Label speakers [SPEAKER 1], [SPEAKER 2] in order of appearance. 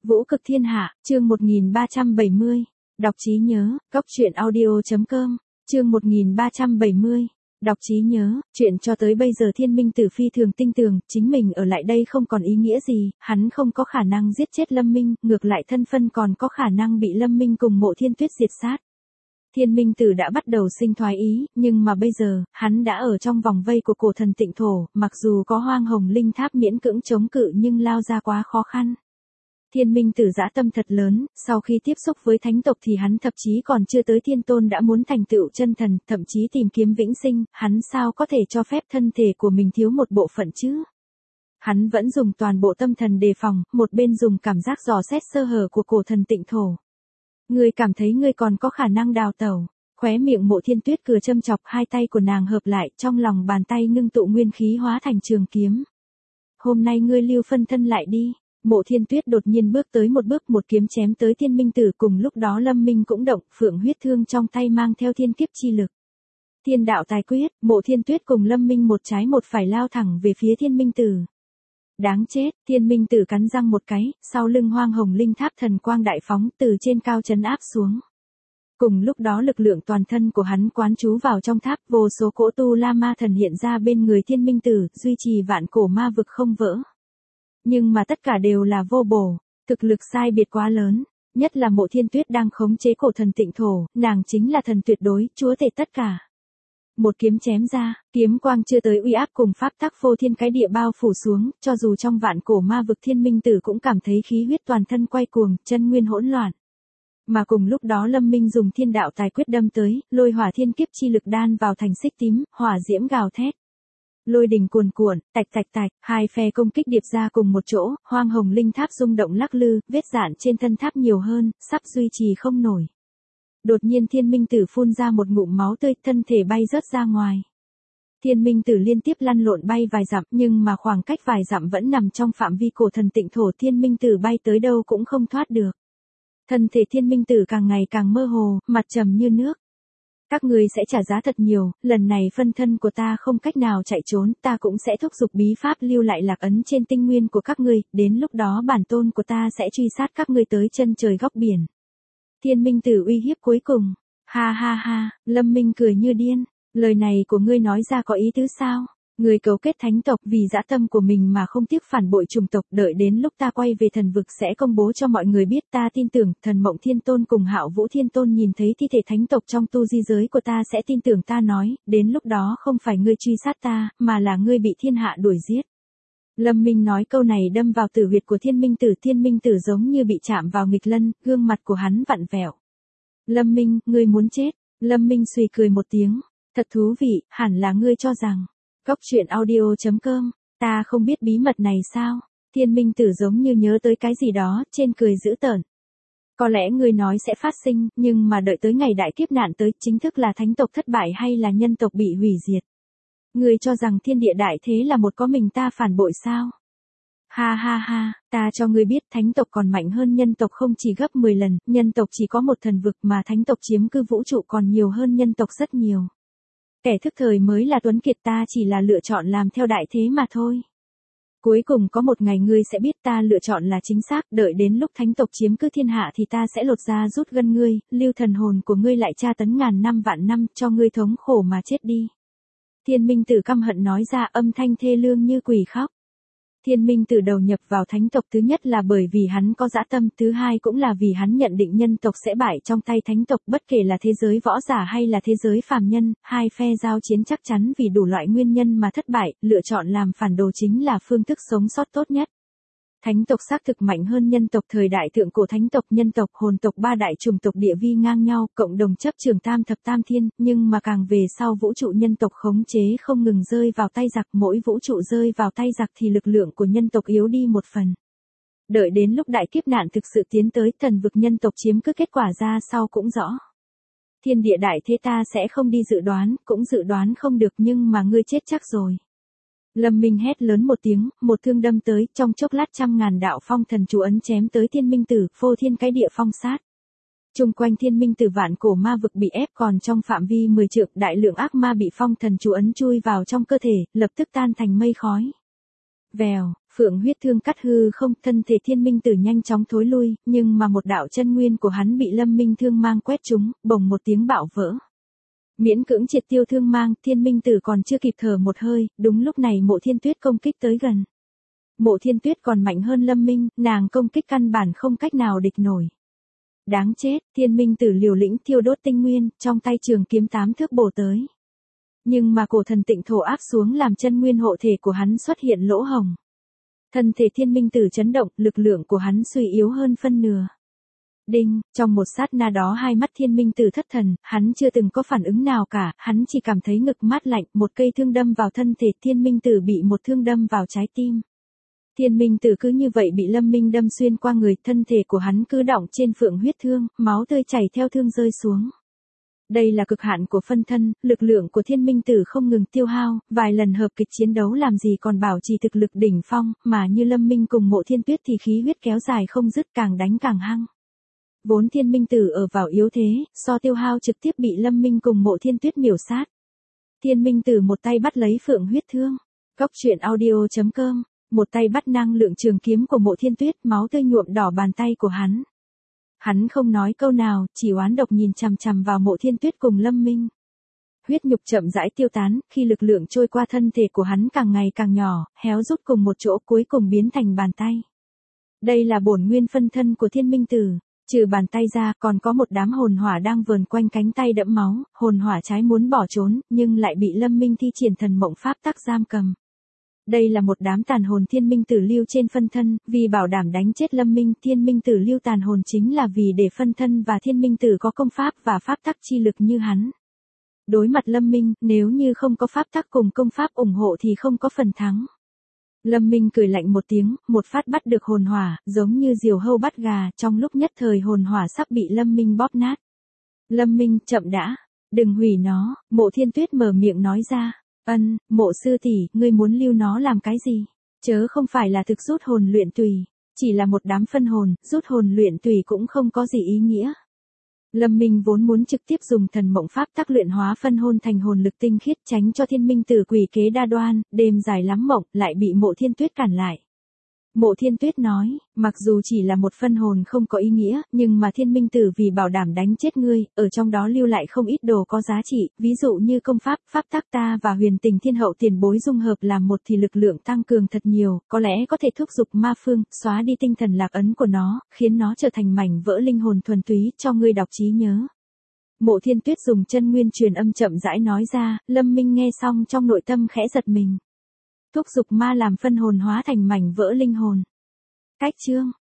[SPEAKER 1] Vũ cực thiên hạ, chương 1370. Đọc trí nhớ, Cốc truyện audio.com, chương 1370. Đọc trí nhớ, chuyện cho tới bây giờ Thiên Minh Tử phi thường tin tưởng, chính mình ở lại đây không còn ý nghĩa gì, hắn không có khả năng giết chết Lâm Minh, ngược lại thân phân còn có khả năng bị Lâm Minh cùng Mộ Thiên Tuyết diệt sát. Thiên Minh Tử đã bắt đầu sinh thoái ý, nhưng mà bây giờ, hắn đã ở trong vòng vây của cổ thần Tịnh Thổ, mặc dù có Hoang Hồng Linh Tháp miễn cưỡng chống cự nhưng lao ra quá khó khăn. Thiên Minh Tử dã tâm thật lớn, sau khi tiếp xúc với thánh tộc thì hắn thậm chí còn chưa tới thiên tôn đã muốn thành tựu chân thần, thậm chí tìm kiếm vĩnh sinh, hắn sao có thể cho phép thân thể của mình thiếu một bộ phận chứ? Hắn vẫn dùng toàn bộ tâm thần đề phòng, một bên dùng cảm giác dò xét sơ hở của cổ thần Tịnh Thổ. Ngươi cảm thấy ngươi còn có khả năng đào tẩu? Khóe miệng Mộ Thiên Tuyết cười châm chọc, hai tay của nàng hợp lại, trong lòng bàn tay ngưng tụ nguyên khí hóa thành trường kiếm. Hôm nay ngươi lưu phân thân lại đi. Mộ Thiên Tuyết đột nhiên bước tới một bước, một kiếm chém tới Thiên Minh Tử, cùng lúc đó Lâm Minh cũng động, phượng huyết thương trong tay mang theo thiên kiếp chi lực. Thiên đạo tài quyết, Mộ Thiên Tuyết cùng Lâm Minh một trái một phải lao thẳng về phía Thiên Minh Tử. Đáng chết, Thiên Minh Tử cắn răng một cái, sau lưng Hoang Hồng Linh Tháp thần quang đại phóng từ trên cao trấn áp xuống. Cùng lúc đó lực lượng toàn thân của hắn quán trú vào trong tháp, vô số cỗ tu la ma thần hiện ra bên người Thiên Minh Tử, duy trì vạn cổ ma vực không vỡ. Nhưng mà tất cả đều là vô bổ, thực lực sai biệt quá lớn, nhất là Mộ Thiên Tuyết đang khống chế cổ thần Tịnh Thổ, nàng chính là thần tuyệt đối, chúa tể tất cả. Một kiếm chém ra, kiếm quang chưa tới uy áp cùng pháp tắc phô thiên cái địa bao phủ xuống, cho dù trong vạn cổ ma vực Thiên Minh Tử cũng cảm thấy khí huyết toàn thân quay cuồng, chân nguyên hỗn loạn. Mà cùng lúc đó Lâm Minh dùng thiên đạo tài quyết đâm tới, lôi hỏa thiên kiếp chi lực đan vào thành xích tím, hỏa diễm gào thét. Lôi đình cuồn cuộn, tạch tạch tạch, hai phe công kích điệp ra cùng một chỗ, Hoang Hồng Linh Tháp rung động lắc lư, vết rạn trên thân tháp nhiều hơn, sắp duy trì không nổi. Đột nhiên Thiên Minh Tử phun ra một ngụm máu tươi, thân thể bay rớt ra ngoài. Thiên Minh Tử liên tiếp lăn lộn bay vài dặm, nhưng mà khoảng cách vài dặm vẫn nằm trong phạm vi cổ thần Tịnh Thổ, Thiên Minh Tử bay tới đâu cũng không thoát được. Thân thể Thiên Minh Tử càng ngày càng mơ hồ, mặt trầm như nước. Các ngươi sẽ trả giá thật nhiều, lần này phân thân của ta không cách nào chạy trốn, ta cũng sẽ thúc giục bí pháp lưu lại lạc ấn trên tinh nguyên của các ngươi, đến lúc đó bản tôn của ta sẽ truy sát các ngươi tới chân trời góc biển. Thiên Minh Tử uy hiếp cuối cùng. Ha ha ha, Lâm Minh cười như điên, lời này của ngươi nói ra có ý tứ sao? Ngươi cấu kết thánh tộc vì dã tâm của mình mà không tiếc phản bội chủng tộc, đợi đến lúc ta quay về thần vực sẽ công bố cho mọi người biết, ta tin tưởng Thần Mộng Thiên Tôn cùng Hạo Vũ Thiên Tôn nhìn thấy thi thể thánh tộc trong tu di giới của ta sẽ tin tưởng ta nói, đến lúc đó không phải ngươi truy sát ta, mà là ngươi bị thiên hạ đuổi giết. Lâm Minh nói câu này đâm vào tử huyệt của Thiên Minh Tử giống như bị chạm vào nghịch lân, gương mặt của hắn vặn vẹo. Lâm Minh, ngươi muốn chết. Lâm Minh suy cười một tiếng, thật thú vị, hẳn là ngươi cho rằng Cốc truyện audio.com, ta không biết bí mật này sao? Thiên Minh Tử giống như nhớ tới cái gì đó, trên cười dữ tợn. Có lẽ ngươi nói sẽ phát sinh, nhưng mà đợi tới ngày đại kiếp nạn tới, chính thức là thánh tộc thất bại hay là nhân tộc bị hủy diệt? Ngươi cho rằng thiên địa đại thế là một có mình ta phản bội sao? Ha ha ha, ta cho ngươi biết thánh tộc còn mạnh hơn nhân tộc không chỉ gấp 10 lần, nhân tộc chỉ có một thần vực mà thánh tộc chiếm cư vũ trụ còn nhiều hơn nhân tộc rất nhiều. Kẻ thức thời mới là tuấn kiệt, ta chỉ là lựa chọn làm theo đại thế mà thôi. Cuối cùng có một ngày ngươi sẽ biết ta lựa chọn là chính xác, đợi đến lúc thánh tộc chiếm cứ thiên hạ thì ta sẽ lột da rút gân ngươi, lưu thần hồn của ngươi lại tra tấn ngàn năm vạn năm, cho ngươi thống khổ mà chết đi. Thiên Minh Tử căm hận nói ra, âm thanh thê lương như quỷ khóc. Thiên Minh Tử đầu nhập vào thánh tộc thứ nhất là bởi vì hắn có dã tâm, thứ hai cũng là vì hắn nhận định nhân tộc sẽ bại trong tay thánh tộc, bất kể là thế giới võ giả hay là thế giới phàm nhân, hai phe giao chiến chắc chắn vì đủ loại nguyên nhân mà thất bại, lựa chọn làm phản đồ chính là phương thức sống sót tốt nhất. Thánh tộc xác thực mạnh hơn nhân tộc, thời đại thượng cổ thánh tộc, nhân tộc, hồn tộc ba đại chủng tộc địa vi ngang nhau, cộng đồng chấp trường tam thập tam thiên, nhưng mà càng về sau vũ trụ nhân tộc khống chế không ngừng rơi vào tay giặc, mỗi vũ trụ rơi vào tay giặc thì lực lượng của nhân tộc yếu đi một phần. Đợi đến lúc đại kiếp nạn thực sự tiến tới, thần vực nhân tộc chiếm cứ, kết quả ra sau cũng rõ. Thiên địa đại thế ta sẽ không đi dự đoán, cũng dự đoán không được, nhưng mà ngươi chết chắc rồi. Lâm Minh hét lớn một tiếng, một thương đâm tới, trong chốc lát trăm ngàn đạo phong thần chú ấn chém tới Thiên Minh Tử, phô thiên cái địa phong sát. Chung quanh Thiên Minh Tử vạn cổ ma vực bị ép, còn trong phạm vi 10 trượng, đại lượng ác ma bị phong thần chú ấn chui vào trong cơ thể, lập tức tan thành mây khói. Vèo, phượng huyết thương cắt hư không, thân thể thiên minh tử nhanh chóng thối lui, nhưng mà một đạo chân nguyên của hắn bị lâm minh thương mang quét trúng, bồng một tiếng bạo vỡ. Miễn cưỡng triệt tiêu thương mang, thiên minh tử còn chưa kịp thở một hơi, đúng lúc này Mộ Thiên Tuyết công kích tới gần. Mộ Thiên Tuyết còn mạnh hơn lâm minh, nàng công kích căn bản không cách nào địch nổi. Đáng chết, thiên minh tử liều lĩnh thiêu đốt tinh nguyên, trong tay trường kiếm 8 thước bổ tới. Nhưng mà cổ thần tịnh thổ áp xuống làm chân nguyên hộ thể của hắn xuất hiện lỗ hổng. Thân thể thiên minh tử chấn động, lực lượng của hắn suy yếu hơn phân nửa. Đinh, trong một sát na đó hai mắt thiên minh tử thất thần, hắn chưa từng có phản ứng nào cả, hắn chỉ cảm thấy ngực mát lạnh, một cây thương đâm vào thân thể thiên minh tử bị một thương đâm vào trái tim. Thiên minh tử cứ như vậy bị lâm minh đâm xuyên qua người, thân thể của hắn cứ đọng trên phượng huyết thương, máu tươi chảy theo thương rơi xuống. Đây là cực hạn của phân thân, lực lượng của thiên minh tử không ngừng tiêu hao, vài lần hợp kịch chiến đấu làm gì còn bảo trì thực lực đỉnh phong, mà như lâm minh cùng Mộ Thiên Tuyết thì khí huyết kéo dài không dứt, càng đánh càng hăng. Vốn thiên minh tử ở vào yếu thế, so tiêu hao trực tiếp bị lâm minh cùng Mộ Thiên Tuyết miểu sát. Thiên minh tử một tay bắt lấy phượng huyết thương. Cóc truyện audio.com, một tay bắt năng lượng trường kiếm của Mộ Thiên Tuyết, máu tươi nhuộm đỏ bàn tay của hắn. Hắn không nói câu nào, chỉ oán độc nhìn chằm chằm vào Mộ Thiên Tuyết cùng lâm minh. Huyết nhục chậm rãi tiêu tán, khi lực lượng trôi qua thân thể của hắn càng ngày càng nhỏ, héo rút cùng một chỗ cuối cùng biến thành bàn tay. Đây là bổn nguyên phân thân của thiên minh tử. Trừ bàn tay ra, còn có một đám hồn hỏa đang vờn quanh cánh tay đẫm máu, hồn hỏa trái muốn bỏ trốn, nhưng lại bị lâm minh thi triển thần mộng pháp tắc giam cầm. Đây là một đám tàn hồn thiên minh tử lưu trên phân thân, vì bảo đảm đánh chết lâm minh, thiên minh tử lưu tàn hồn chính là vì để phân thân và thiên minh tử có công pháp và pháp tắc chi lực như hắn. Đối mặt lâm minh, nếu như không có pháp tắc cùng công pháp ủng hộ thì không có phần thắng. Lâm Minh cười lạnh một tiếng, một phát bắt được hồn hỏa, giống như diều hâu bắt gà, trong lúc nhất thời hồn hỏa sắp bị Lâm Minh bóp nát. Lâm Minh, chậm đã, đừng hủy nó, Mộ Thiên Tuyết mở miệng nói ra. Mộ sư tỷ, ngươi muốn lưu nó làm cái gì? Chớ không phải là thực rút hồn luyện tùy, chỉ là một đám phân hồn, rút hồn luyện tùy cũng không có gì ý nghĩa. Lâm Minh vốn muốn trực tiếp dùng thần mộng pháp tắc luyện hóa phân hồn thành hồn lực tinh khiết, tránh cho thiên minh tử quỷ kế đa đoan, đêm dài lắm mộng, lại bị Mộ Thiên Tuyết cản lại. Mộ Thiên Tuyết nói, mặc dù chỉ là một phân hồn không có ý nghĩa, nhưng mà thiên minh tử vì bảo đảm đánh chết ngươi, ở trong đó lưu lại không ít đồ có giá trị, ví dụ như công pháp, pháp tắc ta và huyền tình thiên hậu tiền bối dung hợp làm một thì lực lượng tăng cường thật nhiều, có lẽ có thể thúc giục ma phương, xóa đi tinh thần lạc ấn của nó, khiến nó trở thành mảnh vỡ linh hồn thuần túy, cho ngươi đọc trí nhớ. Mộ Thiên Tuyết dùng chân nguyên truyền âm chậm rãi nói ra, Lâm Minh nghe xong trong nội tâm khẽ giật mình. Thúc giục ma làm phân hồn hóa thành mảnh vỡ linh hồn. Cách chương